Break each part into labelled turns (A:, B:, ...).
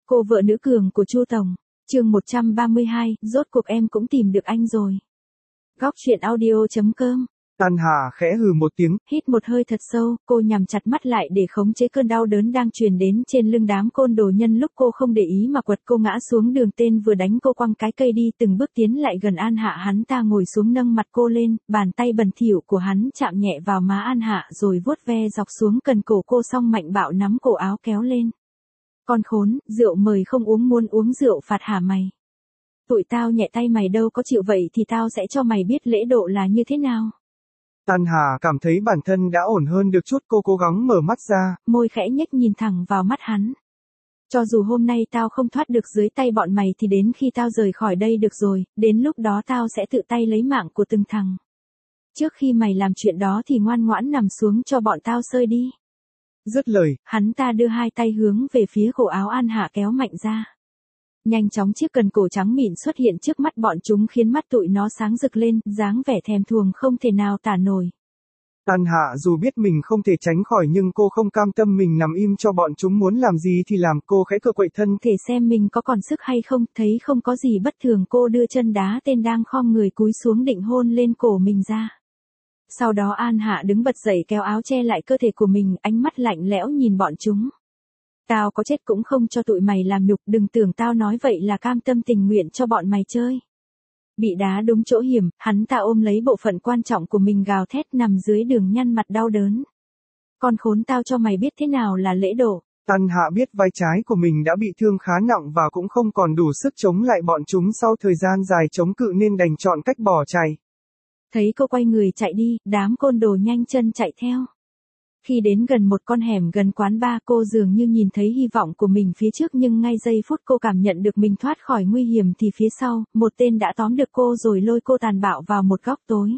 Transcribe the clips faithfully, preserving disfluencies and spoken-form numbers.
A: Cô vợ nữ cường của Chu Tổng, chương một trăm ba mươi hai, rốt cuộc em cũng tìm được anh rồi. Góc truyện audio.com.
B: An Hạ khẽ hừ một tiếng,
A: hít một hơi thật sâu, cô nhắm chặt mắt lại để khống chế cơn đau đớn đang truyền đến trên lưng đám côn đồ nhân lúc cô không để ý mà quật cô ngã xuống đường. Tên vừa đánh cô quăng cái cây đi từng bước tiến lại gần An Hạ, hắn ta ngồi xuống nâng mặt cô lên, bàn tay bẩn thỉu của hắn chạm nhẹ vào má An Hạ rồi vuốt ve dọc xuống cần cổ cô, xong mạnh bạo nắm cổ áo kéo lên. Con khốn, rượu mời không uống, muốn uống rượu phạt hả mày? Tụi tao nhẹ tay mày đâu có chịu, vậy thì tao sẽ cho mày biết lễ độ là như thế nào.
B: An Hà cảm thấy bản thân đã ổn hơn được chút, cô cố gắng mở mắt ra,
A: môi khẽ nhếch nhìn thẳng vào mắt hắn. Cho dù hôm nay tao không thoát được dưới tay bọn mày thì đến khi tao rời khỏi đây được rồi, đến lúc đó tao sẽ tự tay lấy mạng của từng thằng. Trước khi mày làm chuyện đó thì ngoan ngoãn nằm xuống cho bọn tao sơi đi.
B: Dứt lời,
A: hắn ta đưa hai tay hướng về phía cổ áo An Hạ kéo mạnh ra. Nhanh chóng chiếc cần cổ trắng mịn xuất hiện trước mắt bọn chúng khiến mắt tụi nó sáng rực lên, dáng vẻ thèm thuồng không thể nào tả nổi.
B: An Hạ dù biết mình không thể tránh khỏi nhưng cô không cam tâm mình nằm im cho bọn chúng muốn làm gì thì làm. Cô khẽ cựa quậy thân
A: thể xem mình có còn sức hay không, thấy không có gì bất thường cô đưa chân đá tên đang khom người cúi xuống định hôn lên cổ mình ra. Sau đó An Hạ đứng bật dậy kéo áo che lại cơ thể của mình, ánh mắt lạnh lẽo nhìn bọn chúng. Tao có chết cũng không cho tụi mày làm nhục, đừng tưởng tao nói vậy là cam tâm tình nguyện cho bọn mày chơi. Bị đá đúng chỗ hiểm, hắn ta ôm lấy bộ phận quan trọng của mình gào thét nằm dưới đường nhăn mặt đau đớn. Con khốn, tao cho mày biết thế nào là lễ độ.
B: An Hạ biết vai trái của mình đã bị thương khá nặng và cũng không còn đủ sức chống lại bọn chúng sau thời gian dài chống cự nên đành chọn cách bỏ chạy.
A: Thấy cô quay người chạy đi, đám côn đồ nhanh chân chạy theo. Khi đến gần một con hẻm gần quán bar, cô dường như nhìn thấy hy vọng của mình phía trước, nhưng ngay giây phút cô cảm nhận được mình thoát khỏi nguy hiểm thì phía sau, một tên đã tóm được cô rồi lôi cô tàn bạo vào một góc tối.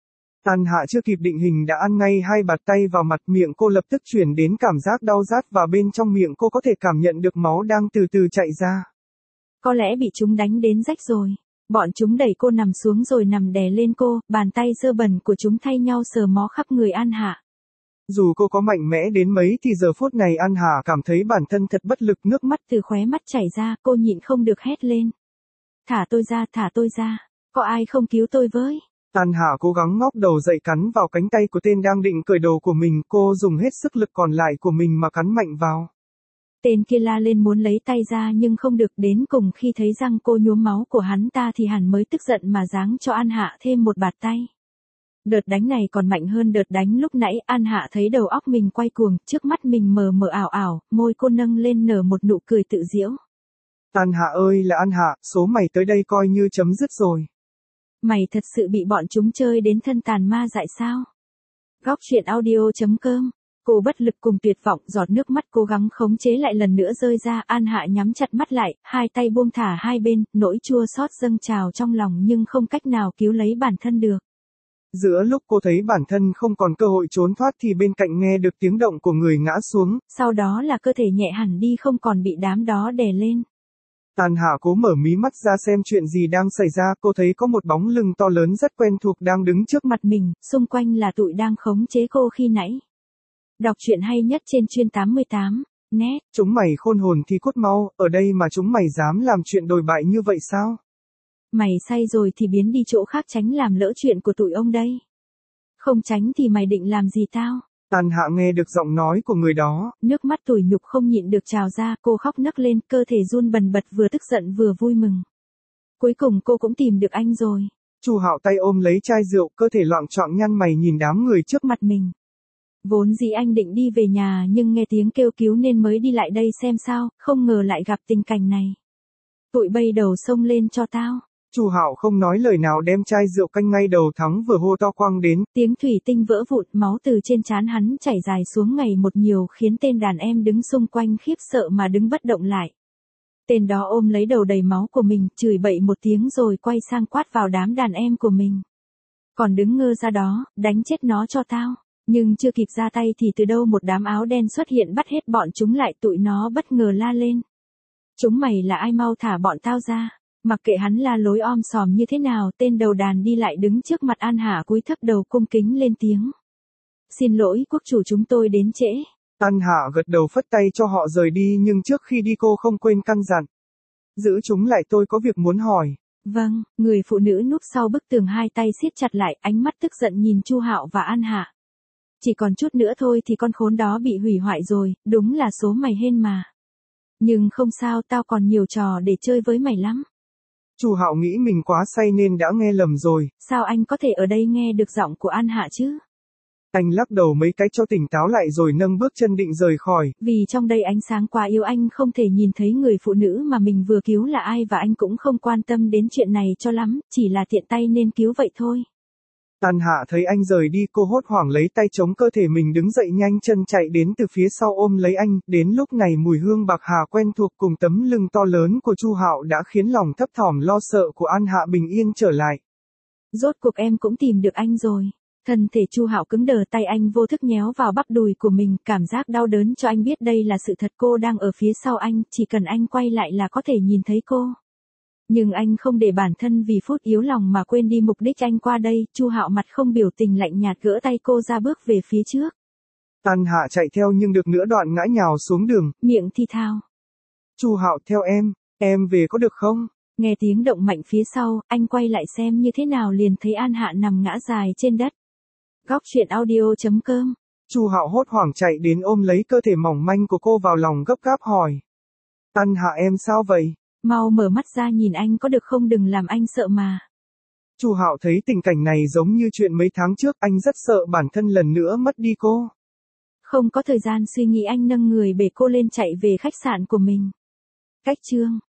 B: An Hạ chưa kịp định hình đã ăn ngay hai bạt tay vào mặt, miệng cô lập tức chuyển đến cảm giác đau rát và bên trong miệng cô có thể cảm nhận được máu đang từ từ chạy ra.
A: Có lẽ bị chúng đánh đến rách rồi. Bọn chúng đẩy cô nằm xuống rồi nằm đè lên cô, bàn tay dơ bẩn của chúng thay nhau sờ mó khắp người An Hạ.
B: Dù cô có mạnh mẽ đến mấy thì giờ phút này An Hạ cảm thấy bản thân thật bất lực, nước mắt
A: từ khóe mắt chảy ra, cô nhịn không được hét lên. Thả tôi ra, thả tôi ra, có ai không cứu tôi với?
B: An Hạ cố gắng ngóc đầu dậy cắn vào cánh tay của tên đang định cởi đồ của mình, cô dùng hết sức lực còn lại của mình mà cắn mạnh vào.
A: Tên kia la lên muốn lấy tay ra nhưng không được, đến cùng khi thấy răng cô nhuốm máu của hắn ta thì hắn mới tức giận mà giáng cho An Hạ thêm một bạt tay. Đợt đánh này còn mạnh hơn đợt đánh lúc nãy. An Hạ thấy đầu óc mình quay cuồng, trước mắt mình mờ mờ ảo ảo, môi cô nâng lên nở một nụ cười tự giễu.
B: An Hạ ơi là An Hạ, số mày tới đây coi như chấm dứt rồi.
A: Mày thật sự bị bọn chúng chơi đến thân tàn ma dại sao? Góc truyện audio.com. Cô bất lực cùng tuyệt vọng, giọt nước mắt cố gắng khống chế lại lần nữa rơi ra. An Hạ nhắm chặt mắt lại, hai tay buông thả hai bên, nỗi chua xót dâng trào trong lòng nhưng không cách nào cứu lấy bản thân được.
B: Giữa lúc cô thấy bản thân không còn cơ hội trốn thoát thì bên cạnh nghe được tiếng động của người ngã xuống.
A: Sau đó là cơ thể nhẹ hẳn đi, không còn bị đám đó đè lên.
B: An Hạ cố mở mí mắt ra xem chuyện gì đang xảy ra, cô thấy có một bóng lưng to lớn rất quen thuộc đang đứng trước mặt mình,
A: xung quanh là tụi đang khống chế cô khi nãy. Đọc truyện hay nhất trên chuyên tám mươi tám net.
B: Chúng mày khôn hồn thì cút mau, ở đây mà chúng mày dám làm chuyện đồi bại như vậy sao?
A: Mày say rồi thì biến đi chỗ khác tránh làm lỡ chuyện của tụi ông đây. Không tránh thì mày định làm gì tao?
B: An Hạ nghe được giọng nói của người đó,
A: nước mắt tủi nhục không nhịn được trào ra, cô khóc nấc lên, cơ thể run bần bật, vừa tức giận vừa vui mừng. Cuối cùng cô cũng tìm được anh rồi.
B: Chu Hạo tay ôm lấy chai rượu, cơ thể loạng choạng nhăn mày nhìn đám người trước mặt mình.
A: Vốn dĩ anh định đi về nhà nhưng nghe tiếng kêu cứu nên mới đi lại đây xem sao, không ngờ lại gặp tình cảnh này. Tụi bay đầu xông lên cho tao.
B: Chu Hạo không nói lời nào đem chai rượu canh ngay đầu thắng vừa hô to quăng đến.
A: Tiếng thủy tinh vỡ vụn, máu từ trên trán hắn chảy dài xuống ngày một nhiều khiến tên đàn em đứng xung quanh khiếp sợ mà đứng bất động lại. Tên đó ôm lấy đầu đầy máu của mình, chửi bậy một tiếng rồi quay sang quát vào đám đàn em của mình. Còn đứng ngơ ra đó, đánh chết nó cho tao. Nhưng chưa kịp ra tay thì từ đâu một đám áo đen xuất hiện bắt hết bọn chúng lại, tụi nó bất ngờ la lên. Chúng mày là ai, mau thả bọn tao ra. Mặc kệ hắn la lối om sòm như thế nào, tên đầu đàn đi lại đứng trước mặt An Hạ cúi thấp đầu cung kính lên tiếng. Xin lỗi quốc chủ, chúng tôi đến trễ.
B: An Hạ gật đầu phất tay cho họ rời đi nhưng trước khi đi cô không quên căn dặn. Giữ chúng lại, tôi có việc muốn hỏi.
A: Vâng, người phụ nữ núp sau bức tường hai tay siết chặt lại, ánh mắt tức giận nhìn Chu Hạo và An Hạ. Chỉ còn chút nữa thôi thì con khốn đó bị hủy hoại rồi, đúng là số mày hên mà. Nhưng không sao, tao còn nhiều trò để chơi với mày lắm.
B: Chu Hạo nghĩ mình quá say nên đã nghe lầm rồi.
A: Sao anh có thể ở đây nghe được giọng của An Hạ chứ?
B: Anh lắc đầu mấy cái cho tỉnh táo lại rồi nâng bước chân định rời khỏi.
A: Vì trong đây ánh sáng quá yếu, anh không thể nhìn thấy người phụ nữ mà mình vừa cứu là ai và anh cũng không quan tâm đến chuyện này cho lắm, chỉ là tiện tay nên cứu vậy thôi.
B: An Hạ thấy anh rời đi, cô hốt hoảng lấy tay chống cơ thể mình đứng dậy nhanh chân chạy đến từ phía sau ôm lấy anh. Đến lúc này mùi hương bạc hà quen thuộc cùng tấm lưng to lớn của Chu Hạo đã khiến lòng thấp thỏm lo sợ của An Hạ bình yên trở lại.
A: Rốt cuộc em cũng tìm được anh rồi. Thân thể Chu Hạo cứng đờ, tay anh vô thức nhéo vào bắp đùi của mình, cảm giác đau đớn cho anh biết đây là sự thật, cô đang ở phía sau anh, chỉ cần anh quay lại là có thể nhìn thấy cô. Nhưng anh không để bản thân vì phút yếu lòng mà quên đi mục đích anh qua đây. Chu Hạo mặt không biểu tình, lạnh nhạt gỡ tay cô ra bước về phía trước.
B: An Hạ chạy theo nhưng được nửa đoạn ngã nhào xuống đường,
A: miệng thì thào.
B: Chu Hạo, theo em, em về có được không?
A: Nghe tiếng động mạnh phía sau, anh quay lại xem như thế nào liền thấy An Hạ nằm ngã dài trên đất. Góc truyện audio chấm com.
B: Chu Hạo hốt hoảng chạy đến ôm lấy cơ thể mỏng manh của cô vào lòng gấp gáp hỏi. An Hạ, em sao vậy?
A: Mau mở mắt ra nhìn anh có được không, đừng làm anh sợ mà.
B: Chu Hạo thấy tình cảnh này giống như chuyện mấy tháng trước, anh rất sợ bản thân lần nữa mất đi cô.
A: Không có thời gian suy nghĩ, anh nâng người bế cô lên chạy về khách sạn của mình. Cách chương